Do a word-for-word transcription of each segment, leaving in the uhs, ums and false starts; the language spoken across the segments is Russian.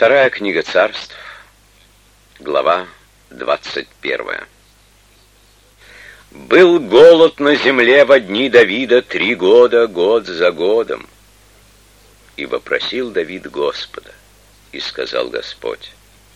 Вторая книга Царств, глава двадцать первая. Был голод на земле во дни Давида три года, год за годом. И вопросил Давид Господа, и сказал Господь: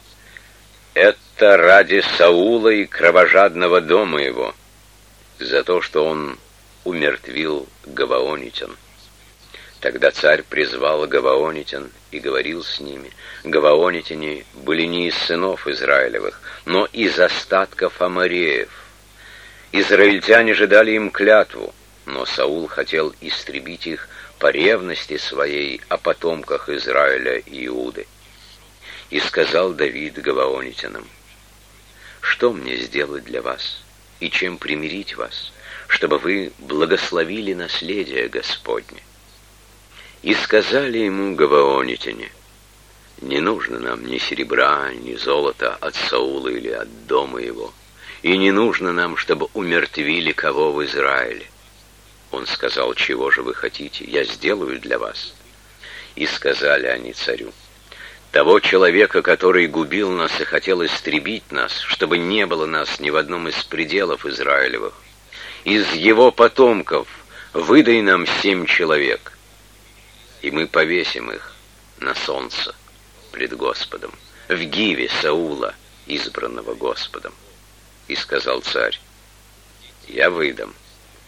это ради Саула и кровожадного дома его, за то, что он умертвил гаваонитян. Тогда царь призвал гаваонитян и говорил с ними. Гаваонитяне были не из сынов Израилевых, но из остатков амореев. Израильтяне же дали им клятву, но Саул хотел истребить их по ревности своей о потомках Израиля и Иуды. И сказал Давид гаваонитянам: что мне сделать для вас, и чем примирить вас, чтобы вы благословили наследие Господне? И сказали ему гаваонитяне: не нужно нам ни серебра, ни золота от Саула или от дома его, и не нужно нам, чтобы умертвили кого в Израиле. Он сказал: чего же вы хотите, я сделаю для вас. И сказали они царю: того человека, который губил нас и хотел истребить нас, чтобы не было нас ни в одном из пределов Израилевых, из его потомков выдай нам семь человек, и мы повесим их на солнце пред Господом, в гиве Саула, избранного Господом. И сказал царь: я выдам.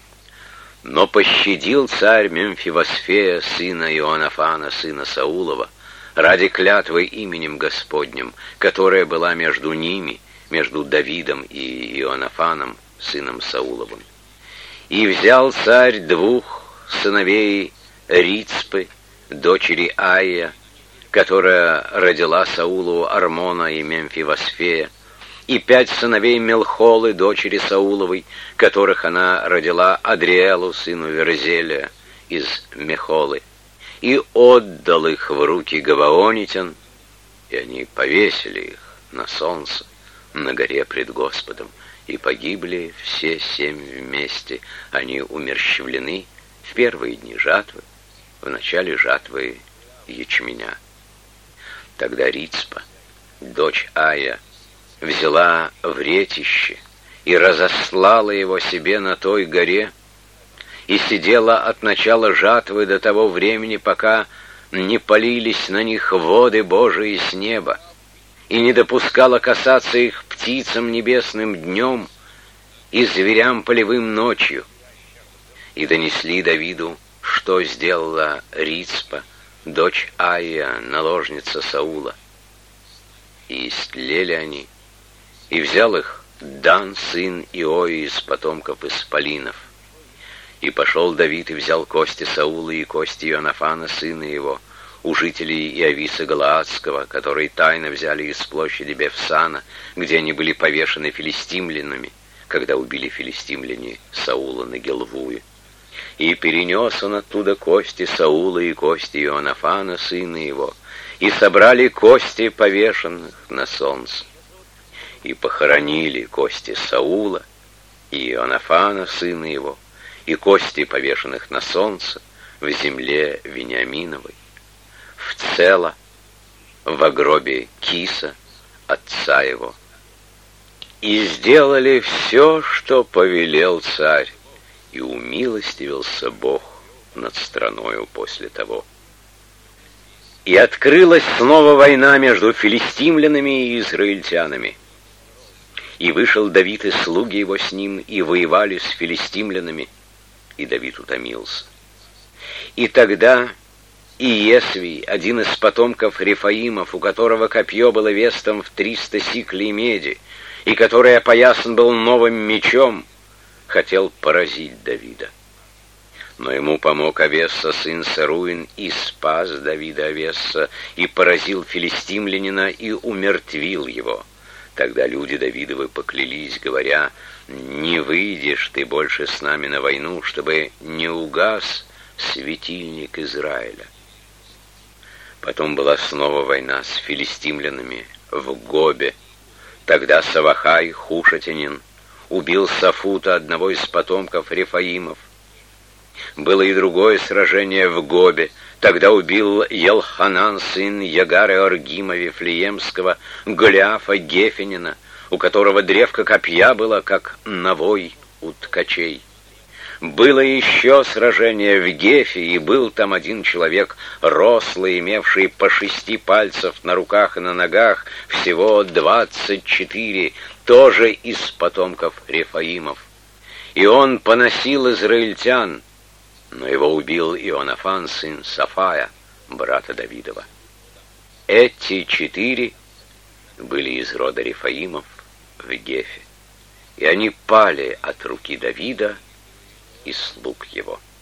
Но пощадил царь Мемфивосфея, сына Иоаннафана, сына Саулова, ради клятвы именем Господним, которая была между ними, между Давидом и Иоаннафаном, сыном Сауловым. И взял царь двух сыновей Рицпы, дочери Аия, которая родила Саулу Армона и Мемфивосфея, и пять сыновей Мелхолы, дочери Сауловой, которых она родила Адриэлу, сыну Верзелия, из Мехолы, и отдал их в руки гаваонитян, и они повесили их на солнце на горе пред Господом, и погибли все семь вместе. Они умерщвлены в первые дни жатвы, в начале жатвы ячменя. Тогда Рицпа, дочь Ая, взяла вретище и разослала его себе на той горе, и сидела от начала жатвы до того времени, пока не полились на них воды Божии с неба, и не допускала касаться их птицам небесным днем и зверям полевым ночью. И донесли Давиду, что сделала Рицпа, дочь Аия, наложница Саула. И истлели они, и взял их Дан, сын Иои, из потомков Исполинов. И пошел Давид и взял кости Саула и кости Иоаннафана, сына его, у жителей Иовиса Галаадского, которые тайно взяли из площади Бефсана, где они были повешены филистимлянами, когда убили филистимляне Саула на Гилвуе. И перенес он оттуда кости Саула и кости Иоаннафана, сына его, и собрали кости повешенных на солнце. И похоронили кости Саула и Иоаннафана, сына его, и кости повешенных на солнце в земле Вениаминовой, в Цела, в гробе Киса, отца его. И сделали все, что повелел царь, и умилостивился Бог над страною после того. И открылась снова война между филистимлянами и израильтянами. И вышел Давид и слуги его с ним, и воевали с филистимлянами, и Давид утомился. И тогда Иесвий, один из потомков Рефаимов, у которого копье было весом в триста сиклей меди, и который опоясан был новым мечом, хотел поразить Давида. Но ему помог Авесса, сын Саруин, и спас Давида Авесса, и поразил филистимлянина, и умертвил его. Тогда люди Давидовы поклялись, говоря: «Не выйдешь ты больше с нами на войну, чтобы не угас светильник Израиля». Потом была снова война с филистимлянами в Гобе. Тогда Савахай, хушатянин, убил Сафута, одного из потомков Рефаимов. Было и другое сражение в Гобе. Тогда убил Елханан, сын Ягара Оргима Вифлеемского, Голиафа Гефенина, у которого древко копья было, как навой у ткачей. Было еще сражение в Гефе, и был там один человек, рослый, имевший по шести пальцев на руках и на ногах, всего двадцать четыре, тоже из потомков Рефаимов. И он поносил израильтян, но его убил Ионафан, сын Сафая, брата Давидова. Эти четыре были из рода Рефаимов в Гефе, и они пали от руки Давида и слуг его.